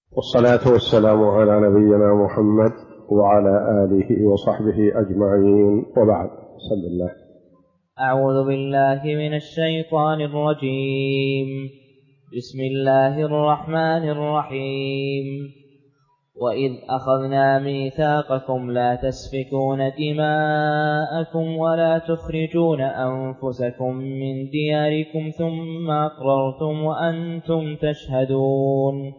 والصلاة والسلام على نبينا محمد وعلى آله وصحبه أجمعين، وبعد. بسم الله. أعوذ بالله من الشيطان الرجيم. بسم الله الرحمن الرحيم. وإذ أخذنا ميثاقكم لا تسفكون دماءكم ولا تخرجون أنفسكم من دياركم ثم أقررتم وأنتم تشهدون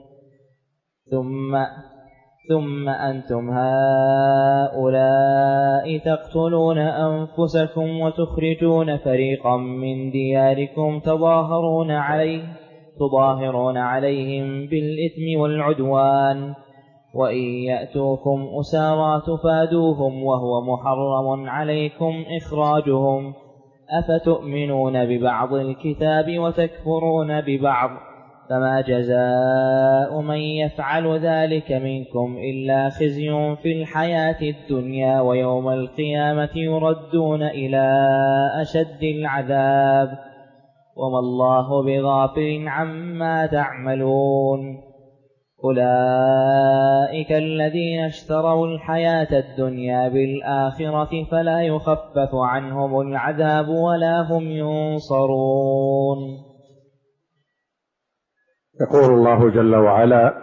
ثم أنتم هؤلاء تقتلون أنفسكم وتخرجون فريقا من دياركم تظاهرون عليهم بالإثم والعدوان، وإن يأتوكم أسارى تفادوهم وهو محرم عليكم إخراجهم، أفتؤمنون ببعض الكتاب وتكفرون ببعض، فما جزاء من يفعل ذلك منكم إلا خزي في الحياة الدنيا ويوم القيامة يردون إلى أشد العذاب، وما الله بغافل عما تعملون. أولئك الذين اشتروا الحياة الدنيا بالآخرة فلا يخفف عنهم العذاب ولا هم ينصرون. يقول الله جل وعلا: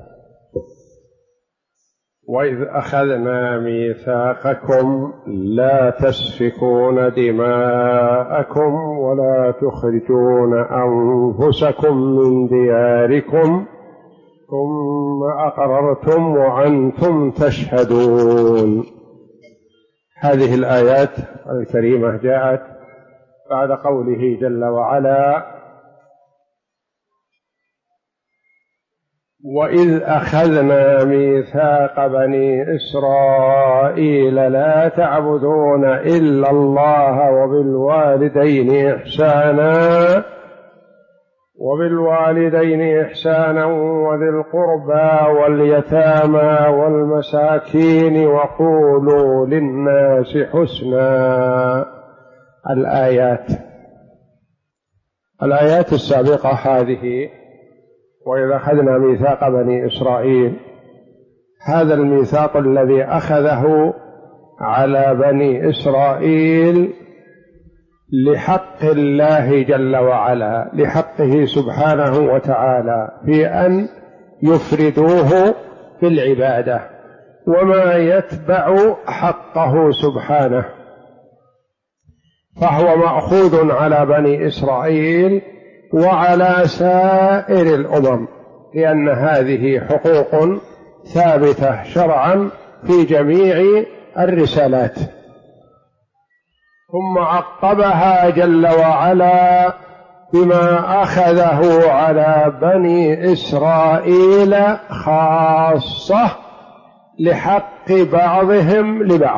وإذ أخذنا ميثاقكم لا تسفكون دماءكم ولا تخرجون أنفسكم من دياركم ثم أقررتم وأنتم تشهدون. هذه الآيات الكريمة جاءت بعد قوله جل وعلا: وإذ أخذنا ميثاق بني إسرائيل لا تعبدون إلا الله وبالوالدين إحسانا وذي القربى واليتامى والمساكين وقولوا للناس حسنا. الآيات السابقة هذه: وإذا أخذنا ميثاق بني إسرائيل، هذا الميثاق الذي أخذه على بني إسرائيل لحق الله جل وعلا، لحقه سبحانه وتعالى في أن يفردوه في العبادة وما يتبع حقه سبحانه، فهو مأخوذ على بني إسرائيل وعلى سائر الأمم، لأن هذه حقوق ثابتة شرعا في جميع الرسالات. ثم عقبها جل وعلا بما أخذه على بني إسرائيل خاصة لحق بعضهم لبعض،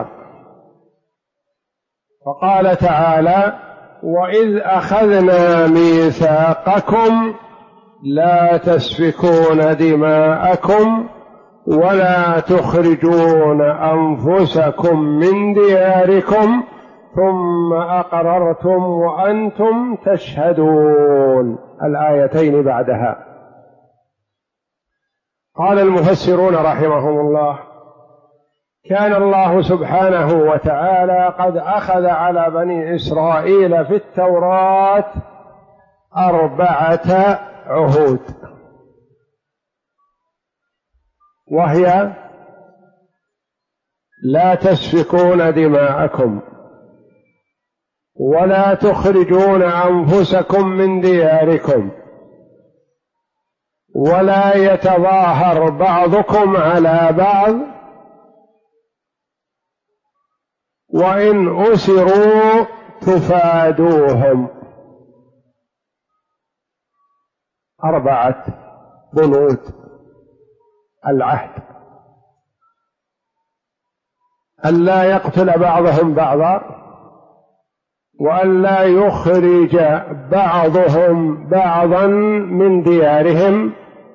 فقال تعالى: وإذ أخذنا ميثاقكم لا تسفكون دماءكم ولا تخرجون أنفسكم من دياركم ثم أقررتم وأنتم تشهدون. الآيتين بعدها. قال المفسرون رحمهم الله: كان الله سبحانه وتعالى قد أخذ على بني إسرائيل في التوراة 4 عهود، وهي: لا تسفكون دماءكم ولا تخرجون أنفسكم من دياركم ولا يتظاهر بعضكم على بعض وإن أسروا تفادوهم. 4 بنود العهد: ألا يقتل بعضهم بعضا، وألا يخرج بعضهم بعضا من ديارهم،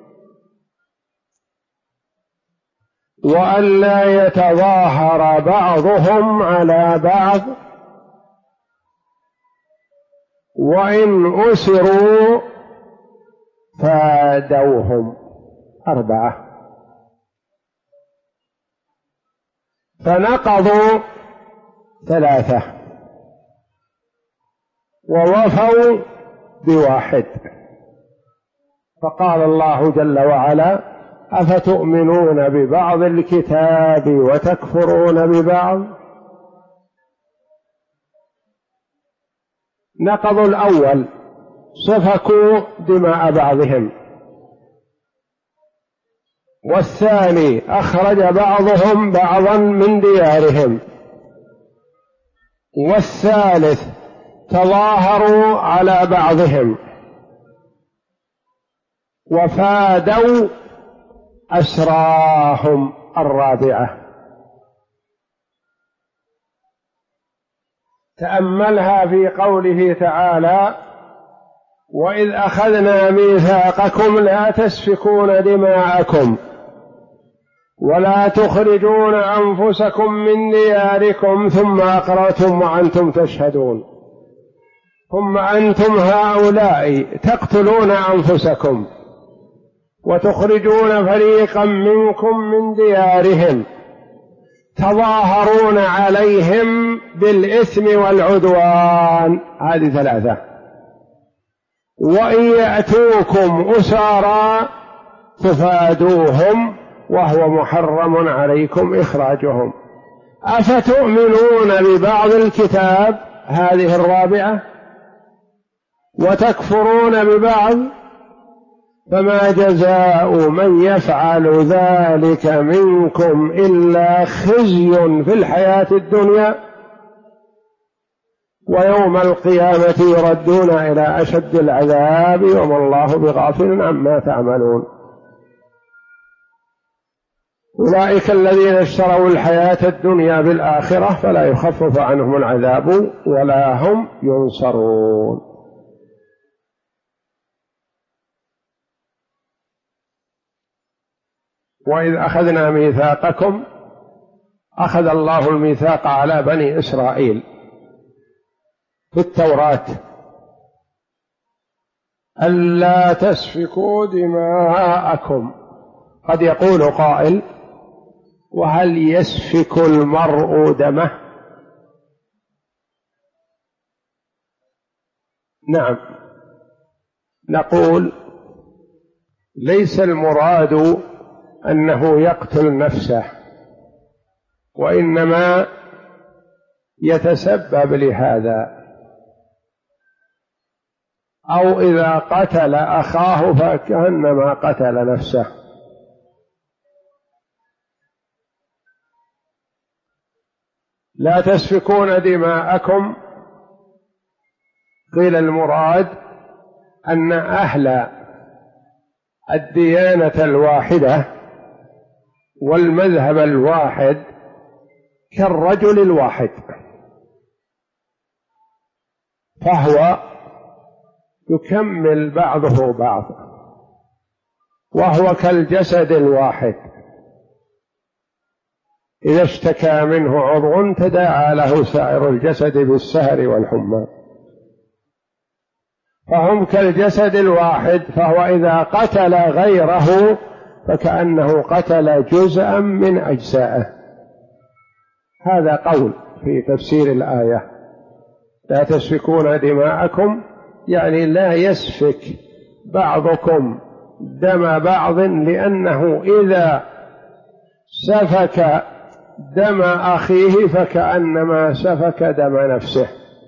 وألا يتظاهر بعضهم على بعض، وإن أسروا فادوهم. 4 فنقضوا 3 ووفوا ب1. فقال الله جل وعلا: أفتؤمنون ببعض الكتاب وتكفرون ببعض. نقضوا الأول، سفكوا دماء بعضهم، والثاني أخرج بعضهم بعضا من ديارهم، والثالث تظاهروا على بعضهم، وفادوا أسراهم الرابعة. تأملها في قوله تعالى: وإذ أخذنا ميثاقكم لا تسفكون دماءكم ولا تخرجون أنفسكم من دياركم ثم أقررتم وأنتم تشهدون. ثم أنتم هؤلاء تقتلون أنفسكم وتخرجون فريقا منكم من ديارهم تظاهرون عليهم بالإثم والعدوان. هذه 3. وإن يأتوكم أسارى تفادوهم وهو محرم عليكم إخراجهم. أفتؤمنون ببعض الكتاب، هذه 4، وتكفرون ببعض، فما جزاء من يفعل ذلك منكم إلا خزي في الحياة الدنيا ويوم القيامة يردون إلى أشد العذاب وما الله بغافل عما تعملون. أولئك الذين اشتروا الحياة الدنيا بالآخرة فلا يخفف عنهم العذاب ولا هم ينصرون. وإذ أخذنا ميثاقكم، أخذ الله الميثاق على بني إسرائيل في التوراة ألا تسفكوا دماءكم. قد يقول قائل: وهل يسفك المرء دمه؟ نعم، نقول ليس المراد أنه يقتل نفسه، وإنما يتسبب لهذا، أو إذا قتل أخاه فكأنما قتل نفسه. لا تسفكون دماءكم، قيل المراد أن أهل الديانة الواحدة والمذهب الواحد كالرجل الواحد، فهو يكمل بعضه بعض، وهو كالجسد الواحد، إذا اشتكى منه عضو تداعى له سائر الجسد بالسهر والحمى، فهم كالجسد الواحد. فهو إذا قتل غيره فكأنه قتل جزءا من أجزائه. هذا قول في تفسير الآية: لا تسفكون دماءكم، يعني لا يسفك بعضكم دم بعض، لأنه إذا سفك دم أخيه فكأنما سفك دم نفسه.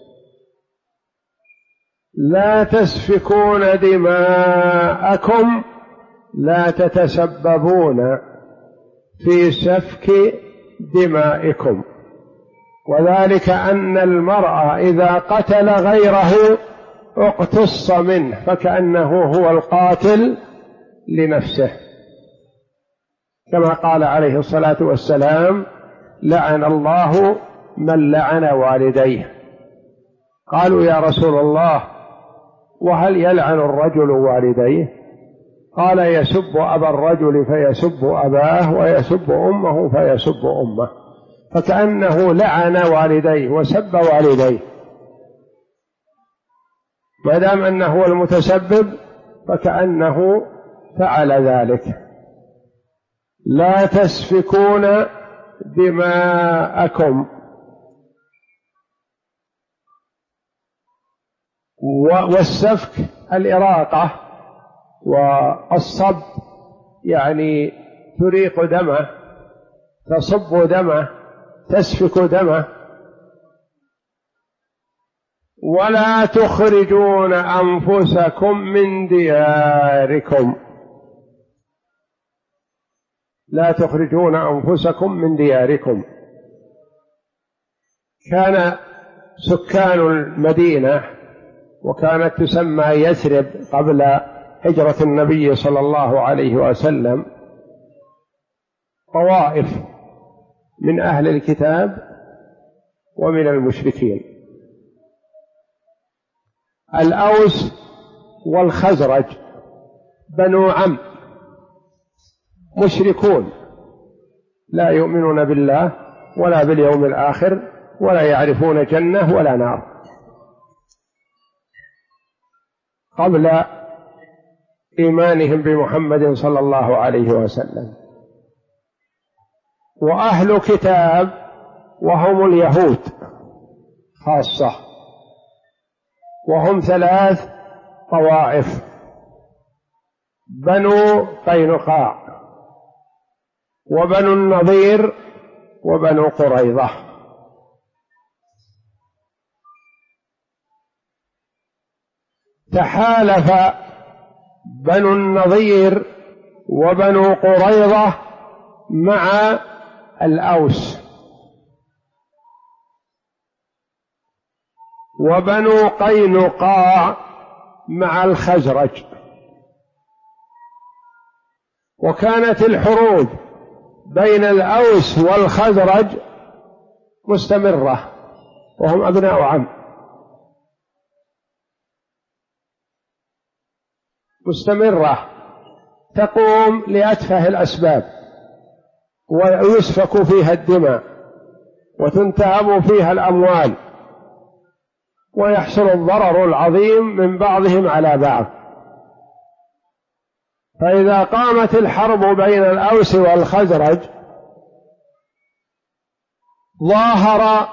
لا تسفكون دماءكم، لا تتسببون في سفك دمائكم، وذلك أن المرء إذا قتل غيره اقتص منه فكأنه هو القاتل لنفسه، كما قال عليه الصلاة والسلام: لعن الله من لعن والديه. قالوا: يا رسول الله، وهل يلعن الرجل والديه؟ قال: يسب أبا الرجل فيسب أباه، ويسب أمه فيسب أمه، فكأنه لعن والديه وسب والديه، ما دام أنه هو المتسبب فكأنه فعل ذلك. لا تسفكون دماءكم. والسفك الإراقة، والصب يعني تريق دمه، تصب دمه، تسفك دمه. ولا تخرجون أنفسكم من دياركم، لا تخرجون أنفسكم من دياركم. كان سكان المدينة، وكانت تسمى يثرب قبل هجرة النبي صلى الله عليه وسلم، طوائف من أهل الكتاب ومن المشركين. الأوس والخزرج بنو عم، مشركون لا يؤمنون بالله ولا باليوم الآخر ولا يعرفون جنة ولا نار، قبل إيمانهم بمحمد صلى الله عليه وسلم. وأهل كتاب وهم اليهود خاصة، وهم 3 طوائف: بنو قينقاع، وبنو النضير، وبنو قريظة. تحالف بنو النضير وبنو قريظة مع الأوس، وبنو قينقاع مع الخزرج. وكانت الحروب بين الأوس والخزرج مستمرة، وهم أبناء عم، مستمرة تقوم لأتفه الأسباب، ويسفك فيها الدماء، وتنتهب فيها الأموال، ويحصل الضرر العظيم من بعضهم على بعض. فإذا قامت الحرب بين الأوس والخزرج ظاهر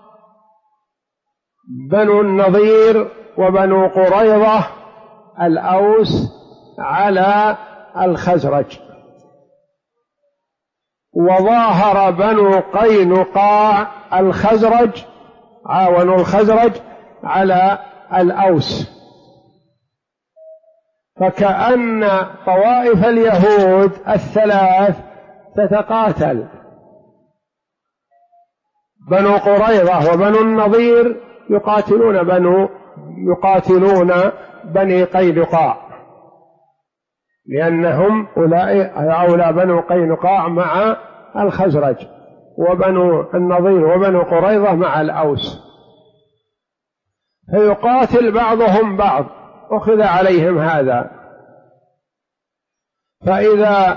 بنو النضير وبنو قريظة الأوس على الخزرج، وظاهر بنو قينقاع الخزرج، عاونوا الخزرج على الأوس. فكأن طوائف اليهود 3 تتقاتل، بنو قريظة وبنو النضير يقاتلون بني قينقاع، لأنهم أولى بنو قينقاع مع الخزرج، وبنو النضير وبنو قريظة مع الأوس، فيقاتل بعضهم بعض، أخذ عليهم هذا. فإذا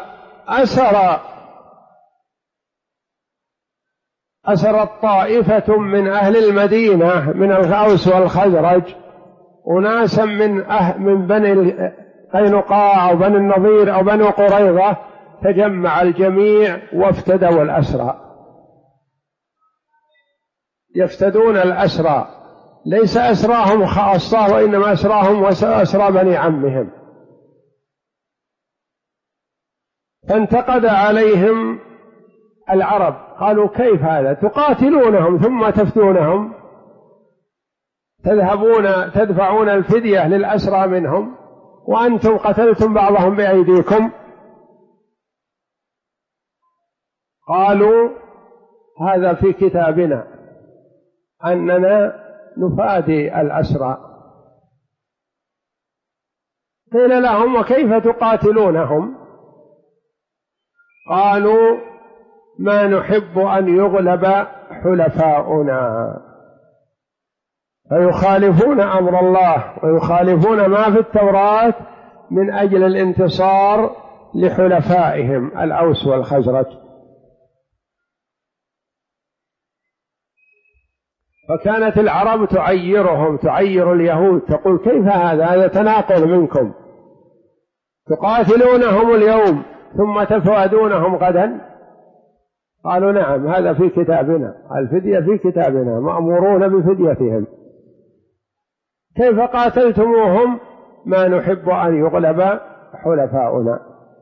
أسرت طائفة من أهل المدينة من الأوس والخزرج أناسا من بني قينقاع أو بني النضير أو بني قريظة، تجمع الجميع وافتدوا الأسرى، يفتدون الأسرى، ليس أسراهم خاصة، وإنما أسراهم وأسرى بني عمهم. فانتقد عليهم العرب، قالوا: كيف هذا؟ تقاتلونهم ثم تفتونهم، تدفعون الفدية للأسرى منهم، وأنتم قتلتم بعضهم بأيديكم. قالوا: هذا في كتابنا أننا نفادي الأسرى. قيل لهم: وكيف تقاتلونهم؟ قالوا: ما نحب أن يغلب حلفاؤنا، فيخالفون أمر الله ويخالفون ما في التوراة من أجل الانتصار لحلفائهم الأوس والخزرج. فكانت العرب تعيرهم، تعير اليهود، تقول: كيف هذا تناقض منكم، تقاتلونهم اليوم ثم تفادونهم غدا. قالوا نعم هذا في كتابنا، الفدية في كتابنا، مأمورون بفديتهم. كيف قاتلتموهم؟ ما نحب أن يغلب حلفاؤنا.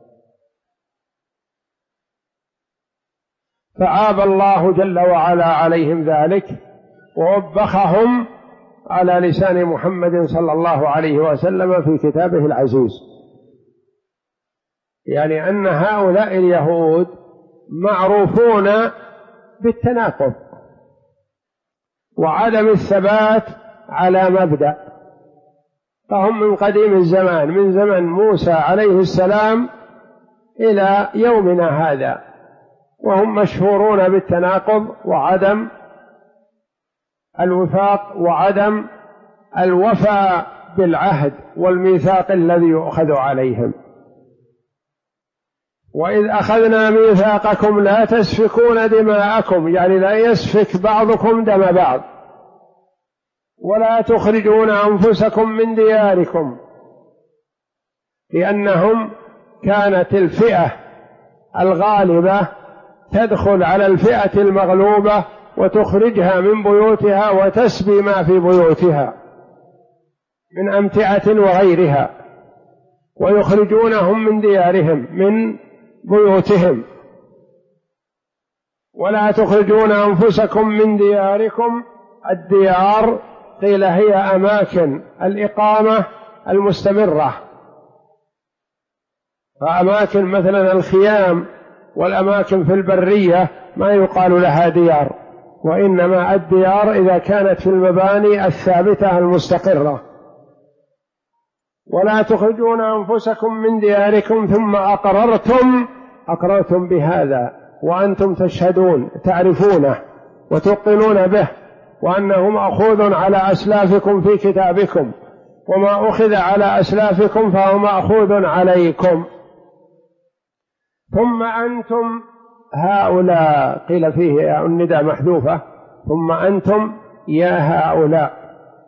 فعاب الله جل وعلا عليهم ذلك، ووبخهم على لسان محمد صلى الله عليه وسلم في كتابه العزيز، يعني أن هؤلاء اليهود معروفون بالتناقض وعدم الثبات على مبدأ، فهم من قديم الزمان، من زمن موسى عليه السلام إلى يومنا هذا، وهم مشهورون بالتناقض وعدم الوفاق وعدم الوفاء بالعهد والميثاق الذي يؤخذ عليهم. وإذ أخذنا ميثاقكم لا تسفكون دماءكم، يعني لا يسفك بعضكم دم بعض، ولا تخرجون أنفسكم من دياركم، لأنهم كانت الفئة الغالبة تدخل على الفئة المغلوبة وتخرجها من بيوتها وتسبي ما في بيوتها من أمتعة وغيرها، ويخرجونهم من ديارهم من بيوتهم. ولا تخرجون أنفسكم من دياركم، الديار قيل هي أماكن الإقامة المستمرة، فأماكن مثلا الخيام والأماكن في البرية ما يقال لها ديار، وإنما الديار إذا كانت في المباني الثابتة المستقرة. ولا تخرجون أنفسكم من دياركم ثم أقررتم بهذا وأنتم تشهدون، تعرفونه وتوقنون به، وأنه مأخوذ على أسلافكم في كتابكم، وما أخذ على أسلافكم فهو مأخوذ عليكم. ثم أنتم هؤلاء، قيل فيه النداء محذوفة، ثم أنتم يا هؤلاء،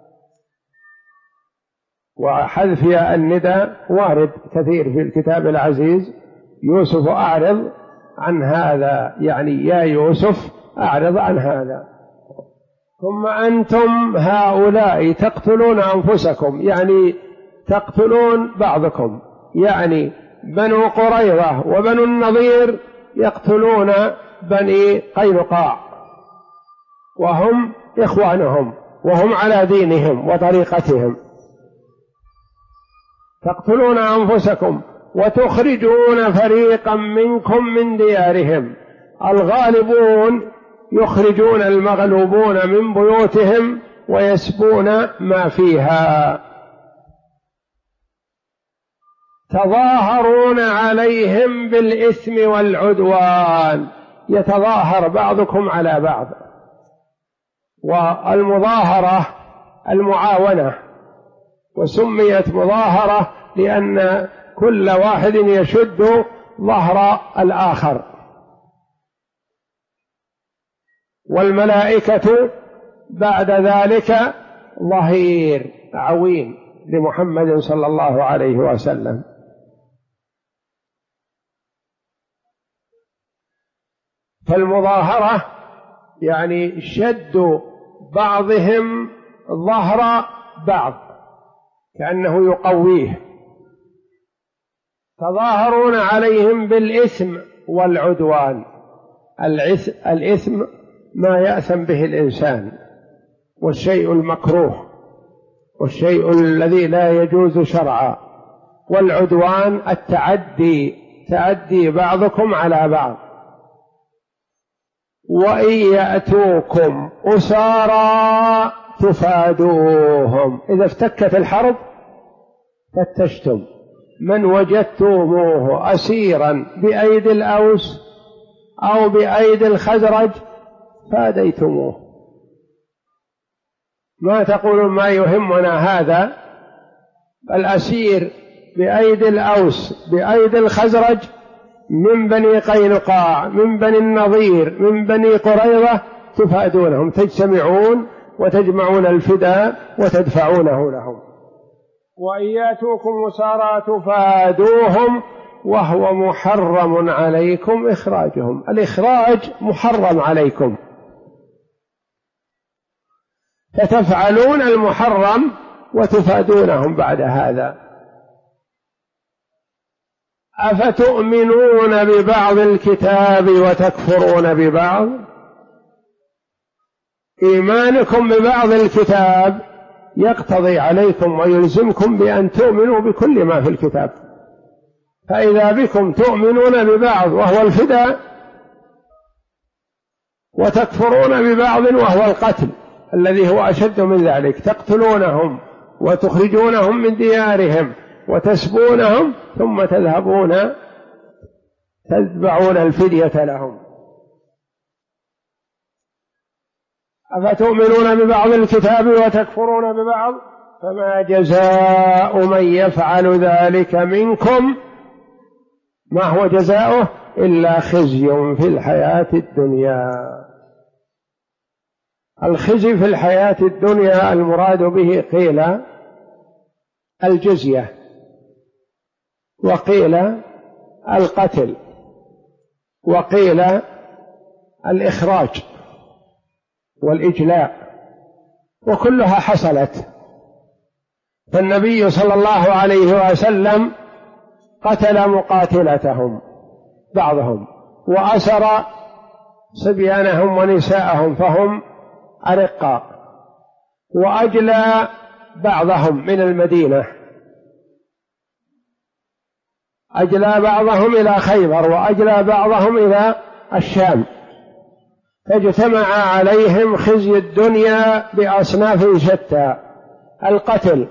وحذف يا النداء وارد كثير في الكتاب العزيز. يوسف أعرض عن هذا، يعني يا يوسف أعرض عن هذا. ثم أنتم هؤلاء تقتلون أنفسكم، يعني تقتلون بعضكم، يعني بنو قريظة وبنو النضير يقتلون بني قينقاع وهم إخوانهم وهم على دينهم وطريقتهم. تقتلون أنفسكم وتخرجون فريقا منكم من ديارهم، الغالبون يخرجون المغلوبون من بيوتهم ويسبون ما فيها. تظاهرون عليهم بالإثم والعدوان، يتظاهر بعضكم على بعض. والمظاهرة المعاونة، وسميت مظاهرة لأن كل واحد يشد ظهر الآخر. والملائكة بعد ذلك ظهير عوين لمحمد صلى الله عليه وسلم. فالمظاهرة يعني شد بعضهم ظهر بعض كأنه يقويه. تظاهرون عليهم بالإثم والعدوان. الإثم ما يأثم به الإنسان، والشيء المكروه، والشيء الذي لا يجوز شرعا. والعدوان تعدي بعضكم على بعض. وإن يأتوكم أسارى تفادوهم، إذا افتكت الحرب فتشتم من وجدتموه أسيرا بأيدي الأوس أو بأيدي الخزرج فاديتموه. ما تقولون ما يهمنا هذا، الأسير بأيدي الأوس بأيدي الخزرج من بني قينقاع من بني النضير من بني قريظة تفادونهم، تجتمعون وتجمعون الفداء وتدفعونه لهم. وإن يأتوكم أسارى تفادوهم وهو محرم عليكم إخراجهم. الإخراج محرم عليكم، فتفعلون المحرم وتفادونهم بعد هذا. أفتؤمنون ببعض الكتاب وتكفرون ببعض؟ إيمانكم ببعض الكتاب يقتضي عليكم ويلزمكم بأن تؤمنوا بكل ما في الكتاب، فإذا بكم تؤمنون ببعض وهو الفداء، وتكفرون ببعض وهو القتل الذي هو أشد من ذلك، تقتلونهم وتخرجونهم من ديارهم وتسبونهم ثم تذهبون تتبعون الفدية لهم. أفتؤمنون ببعض الكتاب وتكفرون ببعض؟ فما جزاء من يفعل ذلك منكم، ما هو جزاؤه؟ إلا خزي في الحياة الدنيا. الخزي في الحياة الدنيا المراد به قيل الجزية، وقيل القتل، وقيل الإخراج والإجلاء، وكلها حصلت. فالنبي صلى الله عليه وسلم قتل مقاتلتهم بعضهم، وأسر صبيانهم ونساءهم فهم أرقاء، وأجلى بعضهم من المدينة، أجلى بعضهم إلى خيبر، وأجلى بعضهم إلى الشام، فاجتمع عليهم خزي الدنيا بأصناف شتى: القتل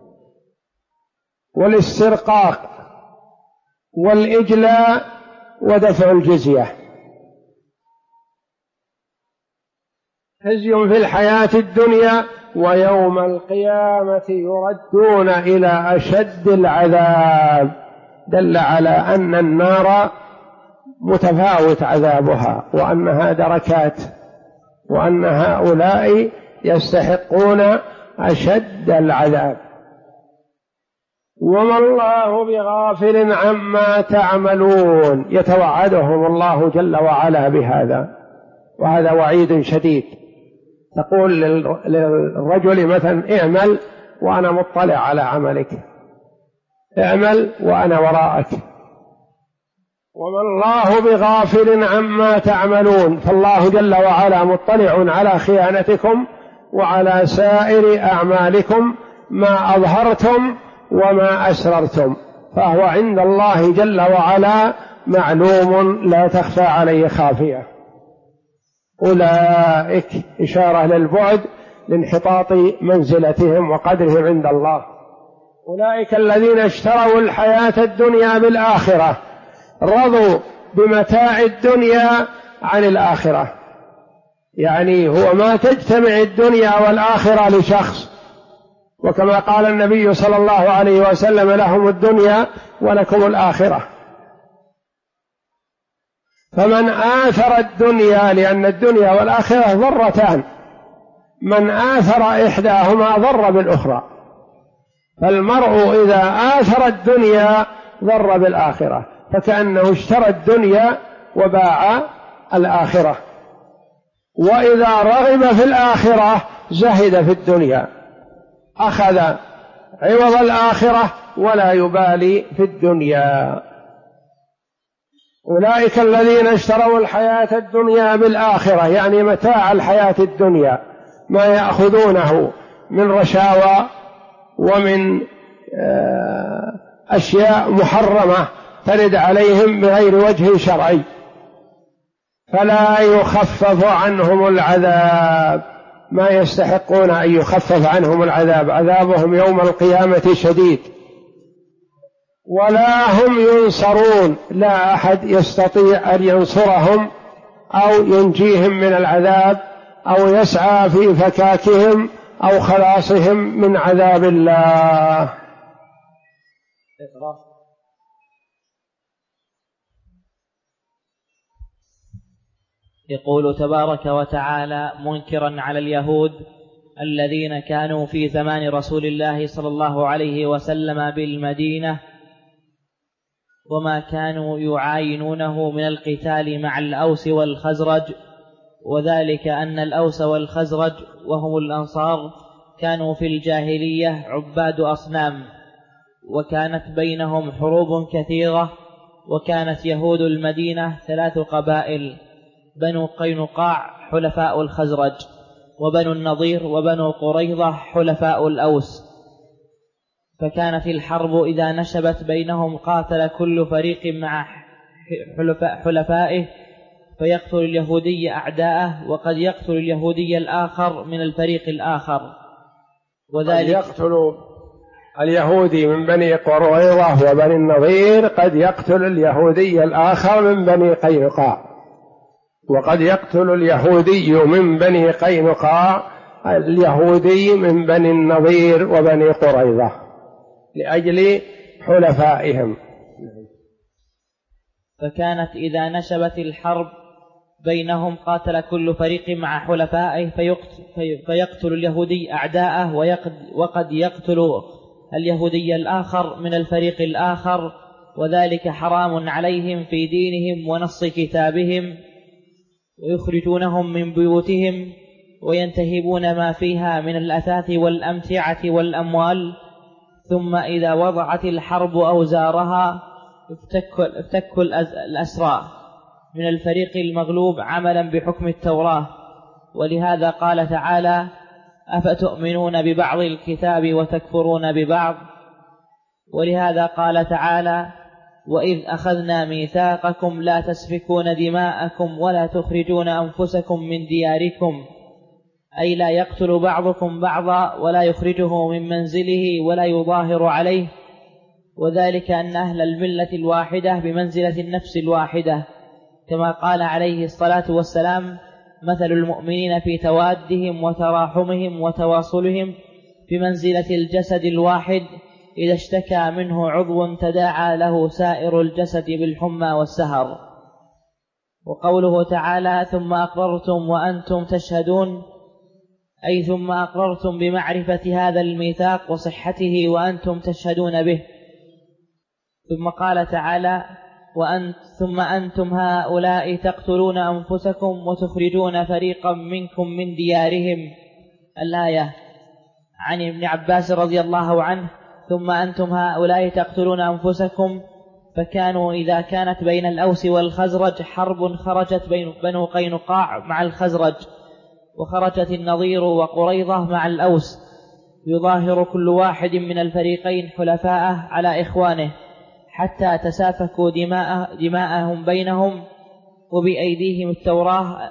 والاسترقاق والإجلاء ودفع الجزية. خزي في الحياة الدنيا، ويوم القيامة يردون إلى أشد العذاب، دل على أن النار متفاوت عذابها، وأنها دركات، وأن هؤلاء يستحقون أشد العذاب. وما الله بغافل عما تعملون، يتوعدهم الله جل وعلا بهذا، وهذا وعيد شديد. تقول للرجل مثلا: اعمل وأنا مطلع على عملك، اعمل وأنا وراءك. وما الله بغافل عما تعملون، فالله جل وعلا مطلع على خيانتكم وعلى سائر أعمالكم، ما أظهرتم وما أسررتم، فهو عند الله جل وعلا معلوم لا تخفى عليه خافية. أولئك إشارة للبعد لانحطاط منزلتهم وقدرهم عند الله. أولئك الذين اشتروا الحياة الدنيا بالآخرة، رضوا بمتاع الدنيا عن الآخرة، يعني هو ما تجتمع الدنيا والآخرة لشخص، وكما قال النبي صلى الله عليه وسلم: لهم الدنيا ولكم الآخرة. فمن آثر الدنيا، لأن الدنيا والآخرة ضرتان، من آثر إحداهما ضر بالأخرى، فالمرء إذا آثر الدنيا ضر بالآخرة، فكأنه اشترى الدنيا وباع الآخرة. وإذا رغب في الآخرة زهد في الدنيا، أخذ عوض الآخرة ولا يبالي في الدنيا. أولئك الذين اشتروا الحياة الدنيا بالآخرة، يعني متاع الحياة الدنيا، ما يأخذونه من رشاوى ومن أشياء محرمة ترد عليهم بغير وجه شرعي، فلا يخفف عنهم العذاب، ما يستحقون أن يخفف عنهم العذاب، عذابهم يوم القيامة شديد، ولا هم ينصرون، لا أحد يستطيع أن ينصرهم أو ينجيهم من العذاب أو يسعى في فكاكهم أو خلاصهم من عذاب الله. يقول تبارك وتعالى منكرا على اليهود الذين كانوا في زمان رسول الله صلى الله عليه وسلم بالمدينة: وما كانوا يعاينونه من القتال مع الأوس والخزرج، وذلك أن الأوس والخزرج وهم الأنصار كانوا في الجاهلية عباد أصنام، وكانت بينهم حروب كثيرة، وكانت يهود المدينة 3 قبائل: بنو قينقاع حلفاء الخزرج، وبنو النضير وبنو قريظة حلفاء الأوس. فكانت الحرب إذا نشبت بينهم قاتل كل فريق مع حلفائه، فيقتل اليهودي أعداءه، وقد يقتل اليهودي الآخر من الفريق الآخر. وذلك يقتل اليهودي من بني قريظة وبني النضير، قد يقتل اليهودي الآخر من بني قينقاع، وقد يقتل اليهودي من بني قينقاع اليهودي من بني النضير وبني قريظة لأجل حلفائهم. فكانت إذا نشبت الحرب بينهم قاتل كل فريق مع حلفائه، فيقتل اليهودي أعداءه، وقد يقتل اليهودي الآخر من الفريق الآخر، وذلك حرام عليهم في دينهم ونص كتابهم، ويخرجونهم من بيوتهم وينتهبون ما فيها من الأثاث والأمتعة والأموال. ثم إذا وضعت الحرب أوزارها افتكوا الأسرى من الفريق المغلوب عملا بحكم التوراة. ولهذا قال تعالى: أفتؤمنون ببعض الكتاب وتكفرون ببعض. ولهذا قال تعالى: وإذ أخذنا ميثاقكم لا تسفكون دماءكم ولا تخرجون أنفسكم من دياركم، أي لا يقتل بعضكم بعضا ولا يخرجه من منزله ولا يظاهر عليه، وذلك أن أهل الملة الواحدة بمنزلة النفس الواحدة، كما قال عليه الصلاة والسلام: مثل المؤمنين في توادهم وتراحمهم وتواصلهم بمنزلة الجسد الواحد، إذا اشتكى منه عضو تداعى له سائر الجسد بالحمى والسهر. وقوله تعالى: ثم أقررتم وأنتم تشهدون، أي ثم أقررتم بمعرفة هذا الميثاق وصحته وأنتم تشهدون به. ثم قال تعالى: ثم أنتم هؤلاء تقتلون أنفسكم وتخرجون فريقا منكم من ديارهم، الآية. عن ابن عباس رضي الله عنه: ثم أنتم هؤلاء تقتلون أنفسكم. فكانوا إذا كانت بين الأوس والخزرج حرب خرجت بين بنو قينقاع مع الخزرج، وخرجت النضير وقريظة مع الأوس، يظاهر كل واحد من الفريقين حلفاءه على إخوانه، حتى تسافكوا دماءهم بينهم، وبأيديهم التوراة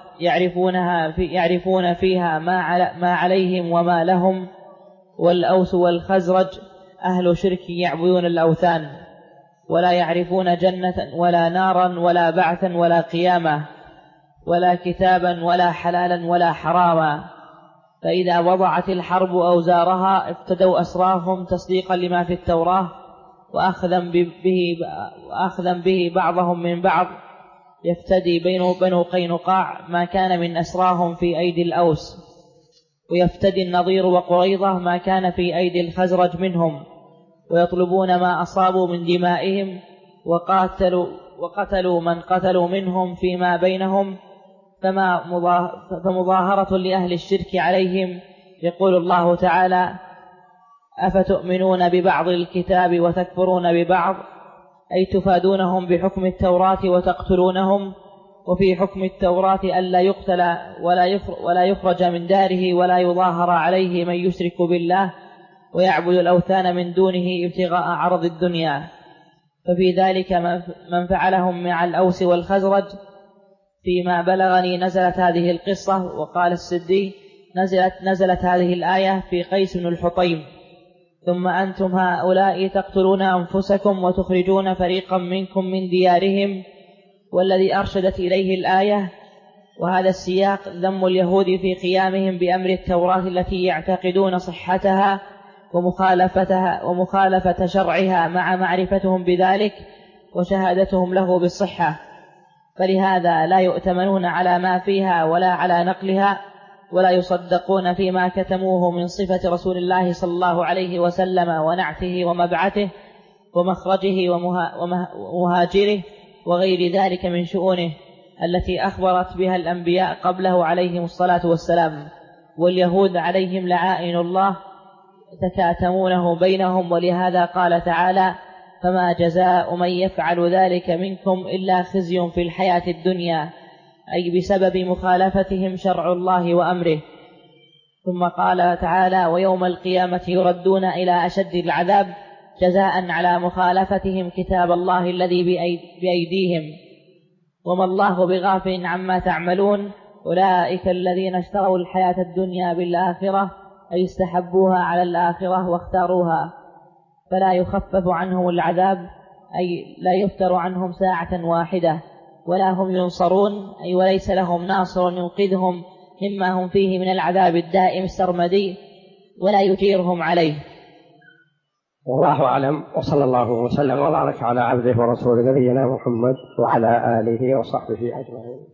يعرفون فيها ما عليهم وما لهم. والأوس والخزرج أهل شرك يعبدون الأوثان، ولا يعرفون جنة ولا نارا ولا بعثا ولا قيامة ولا كتابا ولا حلالا ولا حراما. فإذا وضعت الحرب أوزارها افتدوا أسراهم تصديقا لما في التوراة، وأخذا به بعضهم من بعض، يفتدي بنو قينقاع ما كان من أسراهم في أيدي الأوس، ويفتدي النضير وقريظة ما كان في أيدي الخزرج منهم، ويطلبون ما أصابوا من دمائهم، وقتلوا من قتلوا منهم فيما بينهم. فمظاهرة لأهل الشرك عليهم. يقول الله تعالى: أفتؤمنون ببعض الكتاب وتكفرون ببعض، أي تفادونهم بحكم التوراة وتقتلونهم. وفي حكم التوراة ألا يقتل ولا يخرج من داره ولا يظاهر عليه من يشرك بالله ويعبد الأوثان من دونه ابتغاء عرض الدنيا. ففي ذلك من فعلهم مع الأوس والخزرج. فيما بلغني نزلت هذه القصة. وقال السدي: نزلت هذه الآية في قيس بن الحطيم: ثم أنتم هؤلاء تقتلون أنفسكم وتخرجون فريقا منكم من ديارهم. والذي أرشدت إليه الآية وهذا السياق ذم اليهود في قيامهم بأمر التوراة التي يعتقدون صحتها ومخالفة شرعها مع معرفتهم بذلك وشهادتهم له بالصحة، فلهذا لا يؤتمنون على ما فيها ولا على نقلها، ولا يصدقون فيما كتموه من صفة رسول الله صلى الله عليه وسلم ونعته ومبعثه، ومخرجه ومهاجره وغير ذلك من شؤونه التي أخبرت بها الأنبياء قبله عليهم الصلاة والسلام. واليهود عليهم لعائن الله تكاتمونه بينهم، ولهذا قال تعالى: فما جزاء من يفعل ذلك منكم إلا خزي في الحياة الدنيا، أي بسبب مخالفتهم شرع الله وأمره. ثم قال تعالى: ويوم القيامة يردون إلى أشد العذاب جزاء على مخالفتهم كتاب الله الذي بأيديهم، وما الله بغافل عما تعملون، أولئك الذين اشتروا الحياة الدنيا بالآخرة، أي استحبوها على الآخرة واختاروها، فلا يخفف عنهم العذاب، أي لا يفتر عنهم ساعة واحدة، ولا هم ينصرون، أي وليس لهم ناصر ينقذهم مما هم فيه من العذاب الدائم السرمدي ولا يجيرهم عليه. والله أعلم، وصلى الله وسلم وبارك على عبده ورسوله نبينا محمد وعلى آله وصحبه أجمعين.